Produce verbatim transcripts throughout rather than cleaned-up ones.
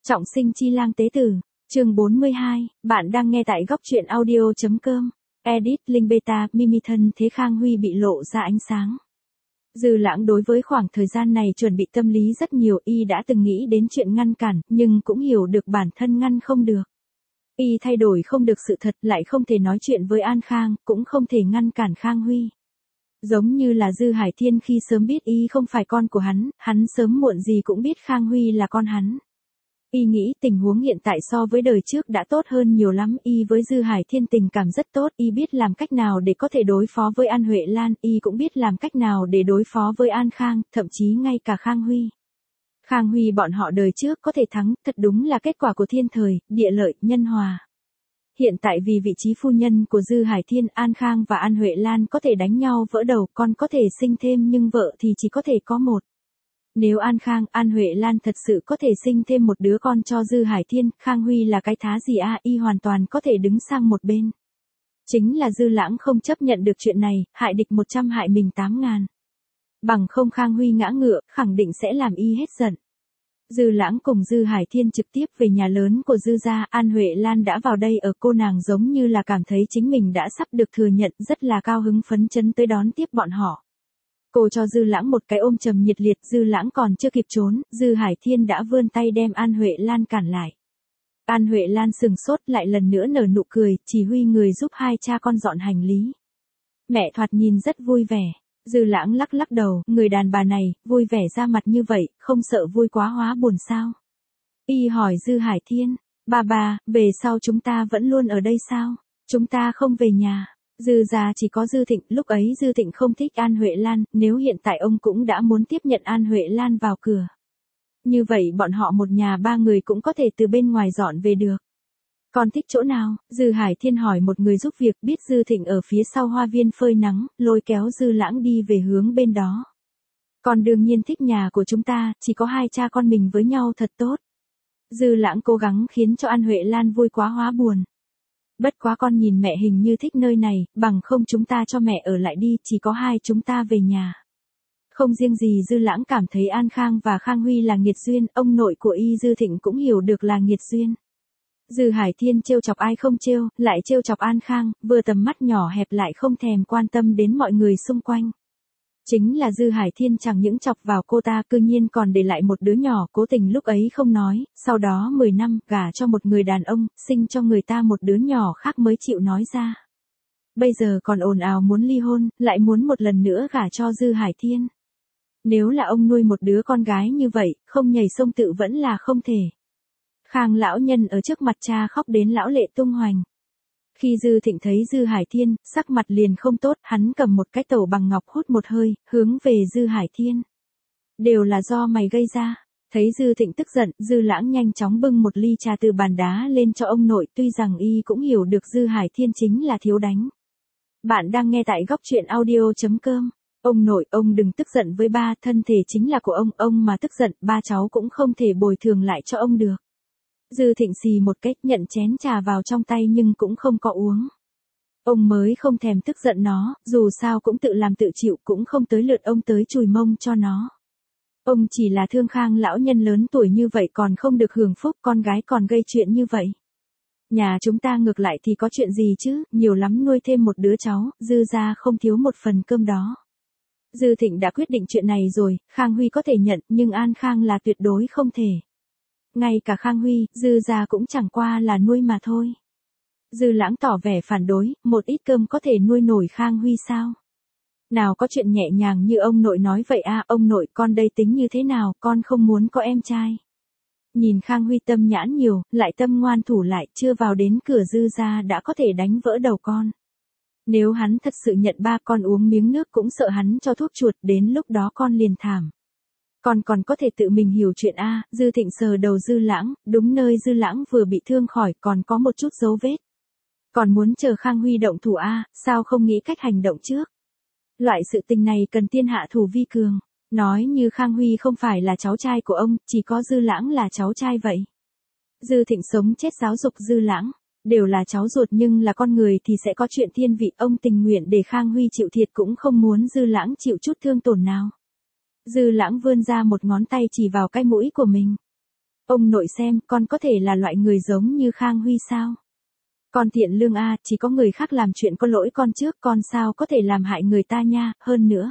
Trọng sinh chi lang tế tử, chương bốn mươi hai, bạn đang nghe tại góc truyện audio.com. Edit, Linh Beta, Mimi thân thế Khang Huy bị lộ ra ánh sáng. Dư Lãng đối với khoảng thời gian này chuẩn bị tâm lý rất nhiều, y đã từng nghĩ đến chuyện ngăn cản, nhưng cũng hiểu được bản thân ngăn không được. Y thay đổi không được sự thật, lại không thể nói chuyện với An Khang, cũng không thể ngăn cản Khang Huy. Giống như là Dư Hải Thiên khi sớm biết y không phải con của hắn, hắn sớm muộn gì cũng biết Khang Huy là con hắn. Y nghĩ tình huống hiện tại so với đời trước đã tốt hơn nhiều lắm, y với Dư Hải Thiên tình cảm rất tốt, y biết làm cách nào để có thể đối phó với An Huệ Lan, y cũng biết làm cách nào để đối phó với An Khang, thậm chí ngay cả Khang Huy. Khang Huy bọn họ đời trước có thể thắng, thật đúng là kết quả của thiên thời, địa lợi, nhân hòa. Hiện tại vì vị trí phu nhân của Dư Hải Thiên, An Khang và An Huệ Lan có thể đánh nhau vỡ đầu, con có thể sinh thêm nhưng vợ thì chỉ có thể có một. Nếu An Khang, An Huệ Lan thật sự có thể sinh thêm một đứa con cho Dư Hải Thiên, Khang Huy là cái thá gì a, y hoàn toàn có thể đứng sang một bên. Chính là Dư Lãng không chấp nhận được chuyện này, hại địch một trăm hại mình tám ngàn. Bằng không Khang Huy ngã ngựa, khẳng định sẽ làm y hết giận. Dư Lãng cùng Dư Hải Thiên trực tiếp về nhà lớn của Dư gia, An Huệ Lan đã vào đây ở, cô nàng giống như là cảm thấy chính mình đã sắp được thừa nhận, rất là cao hứng phấn chấn tới đón tiếp bọn họ. Cô cho Dư Lãng một cái ôm trầm nhiệt liệt, Dư Lãng còn chưa kịp trốn, Dư Hải Thiên đã vươn tay đem An Huệ Lan cản lại. An Huệ Lan sừng sốt lại lần nữa nở nụ cười, chỉ huy người giúp hai cha con dọn hành lý. Mẹ thoạt nhìn rất vui vẻ. Dư Lãng lắc lắc đầu, người đàn bà này, vui vẻ ra mặt như vậy, không sợ vui quá hóa buồn sao? Y hỏi Dư Hải Thiên, bà bà, về sau chúng ta vẫn luôn ở đây sao? Chúng ta không về nhà. Dư gia chỉ có Dư Thịnh, lúc ấy Dư Thịnh không thích An Huệ Lan, nếu hiện tại ông cũng đã muốn tiếp nhận An Huệ Lan vào cửa. Như vậy bọn họ một nhà ba người cũng có thể từ bên ngoài dọn về được. Con thích chỗ nào? Dư Hải Thiên hỏi một người giúp việc, biết Dư Thịnh ở phía sau hoa viên phơi nắng, lôi kéo Dư Lãng đi về hướng bên đó. Con đương nhiên thích nhà của chúng ta, chỉ có hai cha con mình với nhau thật tốt. Dư Lãng cố gắng khiến cho An Huệ Lan vui quá hóa buồn. Bất quá con nhìn mẹ hình như thích nơi này, bằng không chúng ta cho mẹ ở lại đi, chỉ có hai chúng ta về nhà. Không riêng gì Dư Lãng cảm thấy An Khang và Khang Huy là nghiệt duyên, ông nội của y Dư Thịnh cũng hiểu được là nghiệt duyên. Dư Hải Thiên trêu chọc ai không trêu, lại trêu chọc An Khang, vừa tầm mắt nhỏ hẹp lại không thèm quan tâm đến mọi người xung quanh. Chính là Dư Hải Thiên chẳng những chọc vào cô ta, cư nhiên còn để lại một đứa nhỏ, cố tình lúc ấy không nói, sau đó mười năm, gả cho một người đàn ông, sinh cho người ta một đứa nhỏ khác mới chịu nói ra. Bây giờ còn ồn ào muốn ly hôn, lại muốn một lần nữa gả cho Dư Hải Thiên. Nếu là ông nuôi một đứa con gái như vậy, không nhảy sông tự vẫn là không thể. Khang lão nhân ở trước mặt cha khóc đến lão lệ tung hoành. Khi Dư Thịnh thấy Dư Hải Thiên, sắc mặt liền không tốt, hắn cầm một cái tẩu bằng ngọc hút một hơi, hướng về Dư Hải Thiên. Đều là do mày gây ra. Thấy Dư Thịnh tức giận, Dư Lãng nhanh chóng bưng một ly trà từ bàn đá lên cho ông nội, tuy rằng y cũng hiểu được Dư Hải Thiên chính là thiếu đánh. Bạn đang nghe tại góc truyện audio.com. Ông nội, ông đừng tức giận với ba, thân thể chính là của ông, ông mà tức giận, ba cháu cũng không thể bồi thường lại cho ông được. Dư Thịnh xì một cái, nhận chén trà vào trong tay nhưng cũng không có uống. Ông mới không thèm tức giận nó, dù sao cũng tự làm tự chịu, cũng không tới lượt ông tới chùi mông cho nó. Ông chỉ là thương Khang lão nhân lớn tuổi như vậy còn không được hưởng phúc, con gái còn gây chuyện như vậy. Nhà chúng ta ngược lại thì có chuyện gì chứ, nhiều lắm nuôi thêm một đứa cháu, Dư gia không thiếu một phần cơm đó. Dư Thịnh đã quyết định chuyện này rồi, Khang Huy có thể nhận, nhưng An Khang là tuyệt đối không thể. Ngay cả Khang Huy, Dư gia cũng chẳng qua là nuôi mà thôi. Dư Lãng tỏ vẻ phản đối, một ít cơm có thể nuôi nổi Khang Huy sao? Nào có chuyện nhẹ nhàng như ông nội nói vậy à, ông nội, con đây tính như thế nào, con không muốn có em trai. Nhìn Khang Huy tâm nhãn nhiều, lại tâm ngoan thủ lại, chưa vào đến cửa Dư gia đã có thể đánh vỡ đầu con. Nếu hắn thật sự nhận ba, con uống miếng nước cũng sợ hắn cho thuốc chuột, đến lúc đó con liền thảm. Con còn có thể tự mình hiểu chuyện a. Dư Thịnh sờ đầu Dư Lãng, đúng nơi Dư Lãng vừa bị thương khỏi, còn có một chút dấu vết. Còn muốn chờ Khang Huy động thủ a, sao không nghĩ cách hành động trước? Loại sự tình này cần tiên hạ thủ vi cường, nói như Khang Huy không phải là cháu trai của ông, chỉ có Dư Lãng là cháu trai vậy. Dư Thịnh sống chết giáo dục Dư Lãng, đều là cháu ruột nhưng là con người thì sẽ có chuyện thiên vị, ông tình nguyện để Khang Huy chịu thiệt cũng không muốn Dư Lãng chịu chút thương tổn nào. Dư Lãng vươn ra một ngón tay chỉ vào cái mũi của mình. Ông nội xem, con có thể là loại người giống như Khang Huy sao? Con thiện lương a, chỉ có người khác làm chuyện có lỗi con trước, con sao có thể làm hại người ta nha, hơn nữa.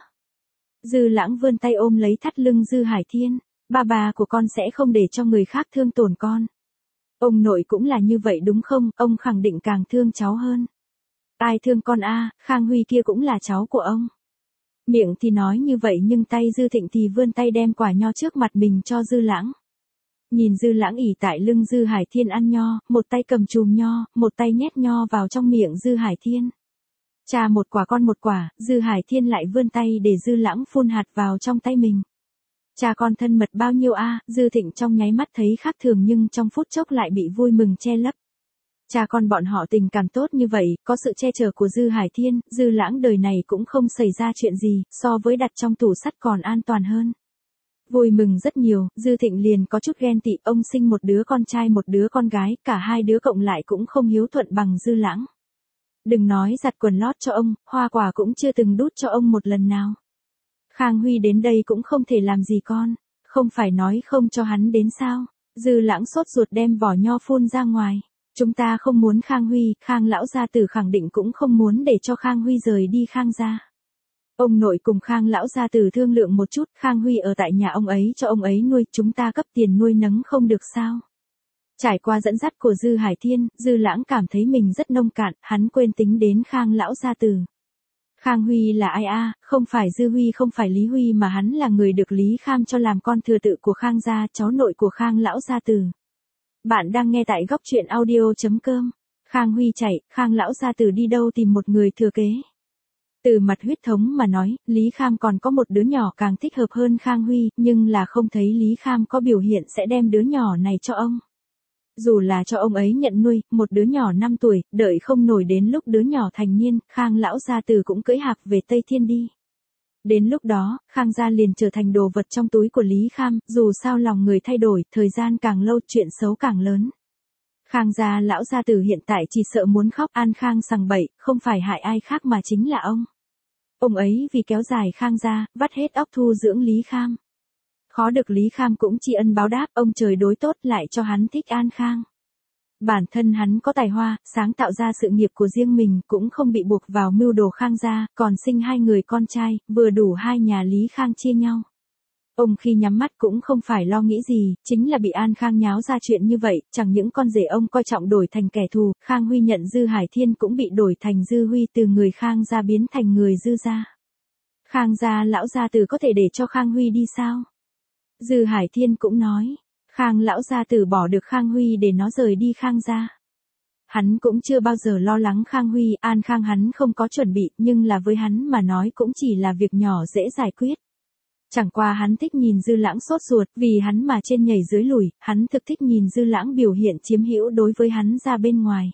Dư Lãng vươn tay ôm lấy thắt lưng Dư Hải Thiên, ba bà của con sẽ không để cho người khác thương tổn con. Ông nội cũng là như vậy đúng không, ông khẳng định càng thương cháu hơn. Ai thương con a, Khang Huy kia cũng là cháu của ông. Miệng thì nói như vậy nhưng tay Dư Thịnh thì vươn tay đem quả nho trước mặt mình cho Dư Lãng. Nhìn Dư Lãng ỉ tại lưng Dư Hải Thiên ăn nho, một tay cầm chùm nho, một tay nhét nho vào trong miệng Dư Hải Thiên. Cha một quả con một quả, Dư Hải Thiên lại vươn tay để Dư Lãng phun hạt vào trong tay mình. Cha con thân mật bao nhiêu a, Dư Thịnh trong nháy mắt thấy khác thường nhưng trong phút chốc lại bị vui mừng che lấp. Cha con bọn họ tình cảm tốt như vậy, có sự che chở của Dư Hải Thiên, Dư Lãng đời này cũng không xảy ra chuyện gì, so với đặt trong tủ sắt còn an toàn hơn. Vui mừng rất nhiều, Dư Thịnh liền có chút ghen tị, ông sinh một đứa con trai một đứa con gái, cả hai đứa cộng lại cũng không hiếu thuận bằng Dư Lãng. Đừng nói giặt quần lót cho ông, hoa quả cũng chưa từng đút cho ông một lần nào. Khang Huy đến đây cũng không thể làm gì con, không phải nói không cho hắn đến sao? Dư Lãng sốt ruột đem vỏ nho phun ra ngoài. Chúng ta không muốn Khang Huy, Khang lão gia tử khẳng định cũng không muốn để cho Khang Huy rời đi Khang gia. Ông nội cùng Khang lão gia tử thương lượng một chút, Khang Huy ở tại nhà ông ấy cho ông ấy nuôi, chúng ta cấp tiền nuôi nấng không được sao? Trải qua dẫn dắt của Dư Hải Thiên, Dư Lãng cảm thấy mình rất nông cạn, hắn quên tính đến Khang lão gia tử. Khang Huy là ai a, không phải Dư Huy không phải Lý Huy mà hắn là người được Lý Kham cho làm con thừa tự của Khang gia, cháu nội của Khang lão gia tử. Bạn đang nghe tại góc truyện audio chấm com. Khang Huy chạy, Khang lão gia tử đi đâu tìm một người thừa kế. Từ mặt huyết thống mà nói, Lý Kham còn có một đứa nhỏ càng thích hợp hơn Khang Huy, nhưng là không thấy Lý Kham có biểu hiện sẽ đem đứa nhỏ này cho ông. Dù là cho ông ấy nhận nuôi, một đứa nhỏ năm tuổi, đợi không nổi đến lúc đứa nhỏ thành niên, Khang lão gia tử cũng cưỡi hạc về Tây Thiên đi. Đến lúc đó, Khang gia liền trở thành đồ vật trong túi của Lý Kham, dù sao lòng người thay đổi, thời gian càng lâu chuyện xấu càng lớn. Khang gia lão gia tử hiện tại chỉ sợ muốn khóc, An Khang sằng bậy, không phải hại ai khác mà chính là ông. Ông ấy vì kéo dài Khang gia, vắt hết óc thu dưỡng Lý Kham. Khó được Lý Kham cũng tri ân báo đáp, ông trời đối tốt lại cho hắn thích An Khang. Bản thân hắn có tài hoa, sáng tạo ra sự nghiệp của riêng mình, cũng không bị buộc vào mưu đồ Khang gia, còn sinh hai người con trai, vừa đủ hai nhà Lý Khang chia nhau. Ông khi nhắm mắt cũng không phải lo nghĩ gì, chính là bị An Khang nháo ra chuyện như vậy, chẳng những con rể ông coi trọng đổi thành kẻ thù, Khang Huy nhận Dư Hải Thiên cũng bị đổi thành Dư Huy, từ người Khang gia biến thành người Dư gia. Khang gia lão gia tử có thể để cho Khang Huy đi sao? Dư Hải Thiên cũng nói, Khang lão gia tử bỏ được Khang Huy để nó rời đi Khang gia. Hắn cũng chưa bao giờ lo lắng Khang Huy, An Khang hắn không có chuẩn bị, nhưng là với hắn mà nói cũng chỉ là việc nhỏ dễ giải quyết. Chẳng qua hắn thích nhìn Dư Lãng sốt ruột, vì hắn mà trên nhảy dưới lùi, hắn thực thích nhìn Dư Lãng biểu hiện chiếm hữu đối với hắn ra bên ngoài.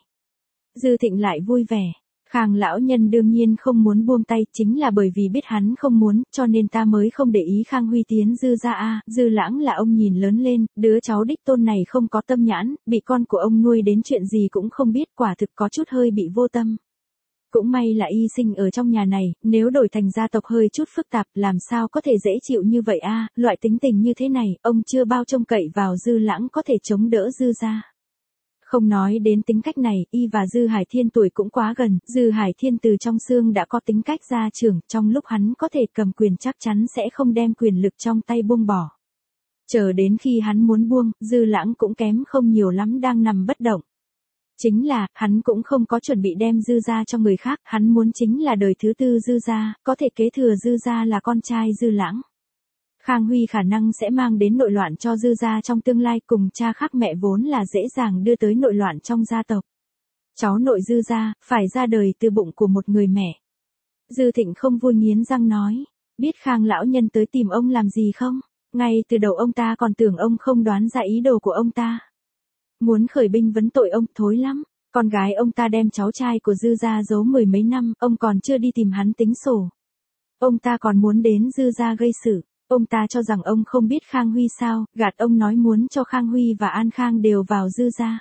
Dư Thịnh lại vui vẻ. Khang lão nhân đương nhiên không muốn buông tay, chính là bởi vì biết hắn không muốn, cho nên ta mới không để ý Khang Huy tiến Dư ra a. Dư Lãng là ông nhìn lớn lên, đứa cháu đích tôn này không có tâm nhãn, bị con của ông nuôi đến chuyện gì cũng không biết, quả thực có chút hơi bị vô tâm. Cũng may là y sinh ở trong nhà này, nếu đổi thành gia tộc hơi chút phức tạp, làm sao có thể dễ chịu như vậy a, loại tính tình như thế này, ông chưa bao trông cậy vào Dư Lãng có thể chống đỡ Dư ra. Không nói đến tính cách này, y và Dư Hải Thiên tuổi cũng quá gần, Dư Hải Thiên từ trong xương đã có tính cách gia trưởng, trong lúc hắn có thể cầm quyền chắc chắn sẽ không đem quyền lực trong tay buông bỏ. Chờ đến khi hắn muốn buông, Dư Lãng cũng kém không nhiều lắm đang nằm bất động. Chính là, hắn cũng không có chuẩn bị đem Dư gia cho người khác, hắn muốn chính là đời thứ tư Dư gia, có thể kế thừa Dư gia là con trai Dư Lãng. Khang Huy khả năng sẽ mang đến nội loạn cho Dư gia trong tương lai, cùng cha khác mẹ vốn là dễ dàng đưa tới nội loạn trong gia tộc. Cháu nội Dư gia, phải ra đời từ bụng của một người mẹ. Dư Thịnh không vui nghiến răng nói, biết Khang lão nhân tới tìm ông làm gì không? Ngay từ đầu ông ta còn tưởng ông không đoán ra ý đồ của ông ta. Muốn khởi binh vấn tội ông, thối lắm. Con gái ông ta đem cháu trai của Dư gia giấu mười mấy năm, ông còn chưa đi tìm hắn tính sổ. Ông ta còn muốn đến Dư gia gây sự. Ông ta cho rằng ông không biết Khang Huy sao, gạt ông nói muốn cho Khang Huy và An Khang đều vào Dư gia.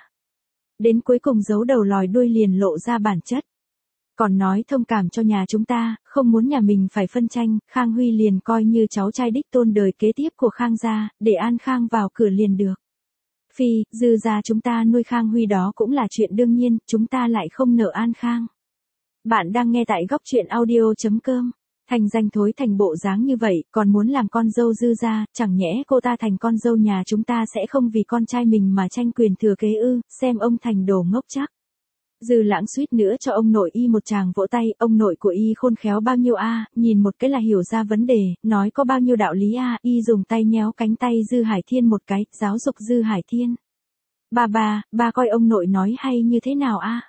Đến cuối cùng giấu đầu lòi đuôi liền lộ ra bản chất. Còn nói thông cảm cho nhà chúng ta, không muốn nhà mình phải phân tranh, Khang Huy liền coi như cháu trai đích tôn đời kế tiếp của Khang gia, để An Khang vào cửa liền được. Phi, Dư gia chúng ta nuôi Khang Huy đó cũng là chuyện đương nhiên, chúng ta lại không nợ An Khang. Bạn đang nghe tại góc truyện audio.com. Thành danh thối thành bộ dáng như vậy, còn muốn làm con dâu Dư gia, chẳng nhẽ cô ta thành con dâu nhà chúng ta sẽ không vì con trai mình mà tranh quyền thừa kế ư, xem ông thành đồ ngốc chắc. Dư Lãng suýt nữa cho ông nội y một tràng vỗ tay, ông nội của y khôn khéo bao nhiêu a, nhìn một cái là hiểu ra vấn đề, nói có bao nhiêu đạo lý a, y dùng tay nhéo cánh tay Dư Hải Thiên một cái, giáo dục Dư Hải Thiên. Ba ba, ba coi ông nội nói hay như thế nào a?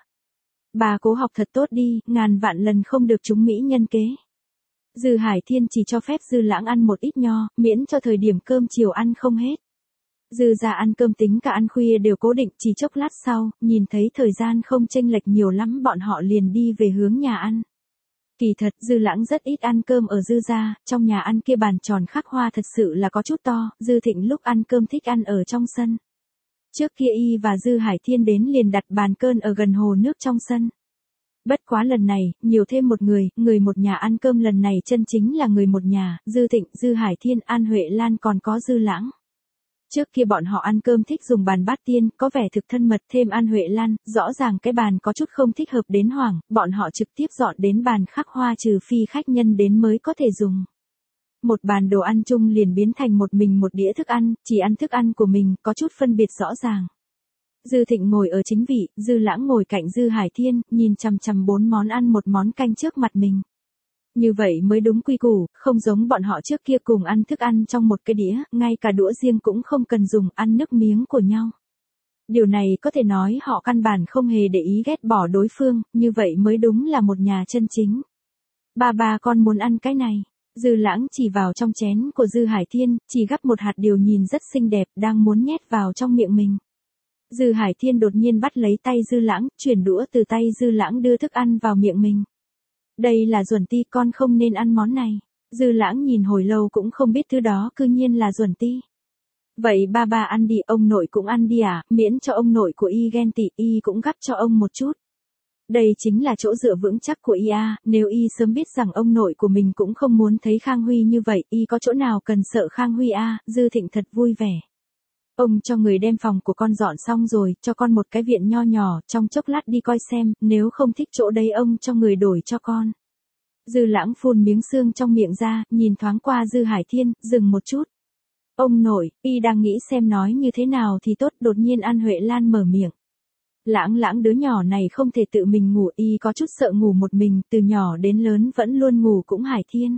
Bà cố học thật tốt đi, ngàn vạn lần không được trúng mỹ nhân kế. Dư Hải Thiên chỉ cho phép Dư Lãng ăn một ít nho, miễn cho thời điểm cơm chiều ăn không hết. Dư gia ăn cơm tính cả ăn khuya đều cố định, chỉ chốc lát sau, nhìn thấy thời gian không chênh lệch nhiều lắm bọn họ liền đi về hướng nhà ăn. Kỳ thật, Dư Lãng rất ít ăn cơm ở Dư gia, trong nhà ăn kia bàn tròn khắc hoa thật sự là có chút to, Dư Thịnh lúc ăn cơm thích ăn ở trong sân. Trước kia y và Dư Hải Thiên đến liền đặt bàn cơm ở gần hồ nước trong sân. Bất quá lần này, nhiều thêm một người, người một nhà ăn cơm lần này chân chính là người một nhà, Dư Thịnh, Dư Hải Thiên, An Huệ Lan còn có Dư Lãng. Trước kia bọn họ ăn cơm thích dùng bàn bát tiên, có vẻ thực thân mật, thêm An Huệ Lan, rõ ràng cái bàn có chút không thích hợp đến hoảng, bọn họ trực tiếp dọn đến bàn khắc hoa trừ phi khách nhân đến mới có thể dùng. Một bàn đồ ăn chung liền biến thành một mình một đĩa thức ăn, chỉ ăn thức ăn của mình, có chút phân biệt rõ ràng. Dư Thịnh ngồi ở chính vị, Dư Lãng ngồi cạnh Dư Hải Thiên, nhìn chằm chằm bốn món ăn một món canh trước mặt mình. Như vậy mới đúng quy củ, không giống bọn họ trước kia cùng ăn thức ăn trong một cái đĩa, ngay cả đũa riêng cũng không cần dùng, ăn nước miếng của nhau. Điều này có thể nói họ căn bản không hề để ý ghét bỏ đối phương, như vậy mới đúng là một nhà chân chính. Ba ba con muốn ăn cái này. Dư Lãng chỉ vào trong chén của Dư Hải Thiên, chỉ gắp một hạt điều nhìn rất xinh đẹp, đang muốn nhét vào trong miệng mình. Dư Hải Thiên đột nhiên bắt lấy tay Dư Lãng, chuyển đũa từ tay Dư Lãng đưa thức ăn vào miệng mình. Đây là Duẩn ti, con không nên ăn món này. Dư Lãng nhìn hồi lâu cũng không biết thứ đó cư nhiên là Duẩn ti. Vậy ba ba ăn đi, ông nội cũng ăn đi à, miễn cho ông nội của y ghen tị, y cũng gắp cho ông một chút. Đây chính là chỗ dựa vững chắc của y a, nếu y sớm biết rằng ông nội của mình cũng không muốn thấy Khang Huy như vậy, y có chỗ nào cần sợ Khang Huy a, Dư Thịnh thật vui vẻ. Ông cho người đem phòng của con dọn xong rồi, cho con một cái viện nho nhỏ, trong chốc lát đi coi xem, nếu không thích chỗ đấy ông cho người đổi cho con. Dư Lãng phun miếng xương trong miệng ra, nhìn thoáng qua Dư Hải Thiên, dừng một chút. Ông nội, y đang nghĩ xem nói như thế nào thì tốt, đột nhiên An Huệ Lan mở miệng. Lãng Lãng đứa nhỏ này không thể tự mình ngủ, y có chút sợ ngủ một mình, từ nhỏ đến lớn vẫn luôn ngủ cũng Hải Thiên.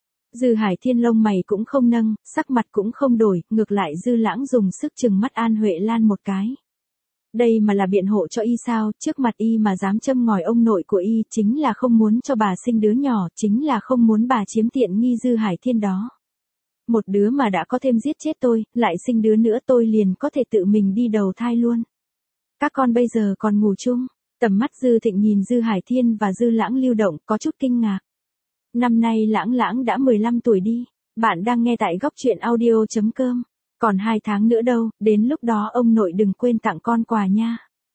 Dư Hải Thiên lông mày cũng không nâng, sắc mặt cũng không đổi, ngược lại Dư Lãng dùng sức chừng mắt An Huệ Lan một cái. Đây mà là biện hộ cho y sao, trước mặt y mà dám châm ngòi ông nội của y, chính là không muốn cho bà sinh đứa nhỏ, chính là không muốn bà chiếm tiện nghi Dư Hải Thiên đó. Một đứa mà đã có thêm giết chết tôi, lại sinh đứa nữa tôi liền có thể tự mình đi đầu thai luôn. Các con bây giờ còn ngủ chung, tầm mắt Dư Thịnh nhìn Dư Hải Thiên và Dư Lãng lưu động, có chút kinh ngạc. Năm nay Lãng Lãng đã mười lăm tuổi đi, bạn đang nghe tại góc truyện audio.com. Còn hai tháng nữa đâu, đến lúc đó ông nội đừng quên tặng con quà nha.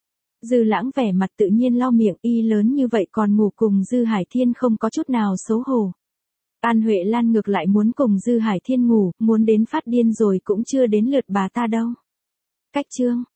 Dư Lãng vẻ mặt tự nhiên lau miệng, y lớn như vậy còn ngủ cùng Dư Hải Thiên không có chút nào xấu hổ. An Huệ Lan ngược lại muốn cùng Dư Hải Thiên ngủ, muốn đến phát điên rồi cũng chưa đến lượt bà ta đâu. Cách chương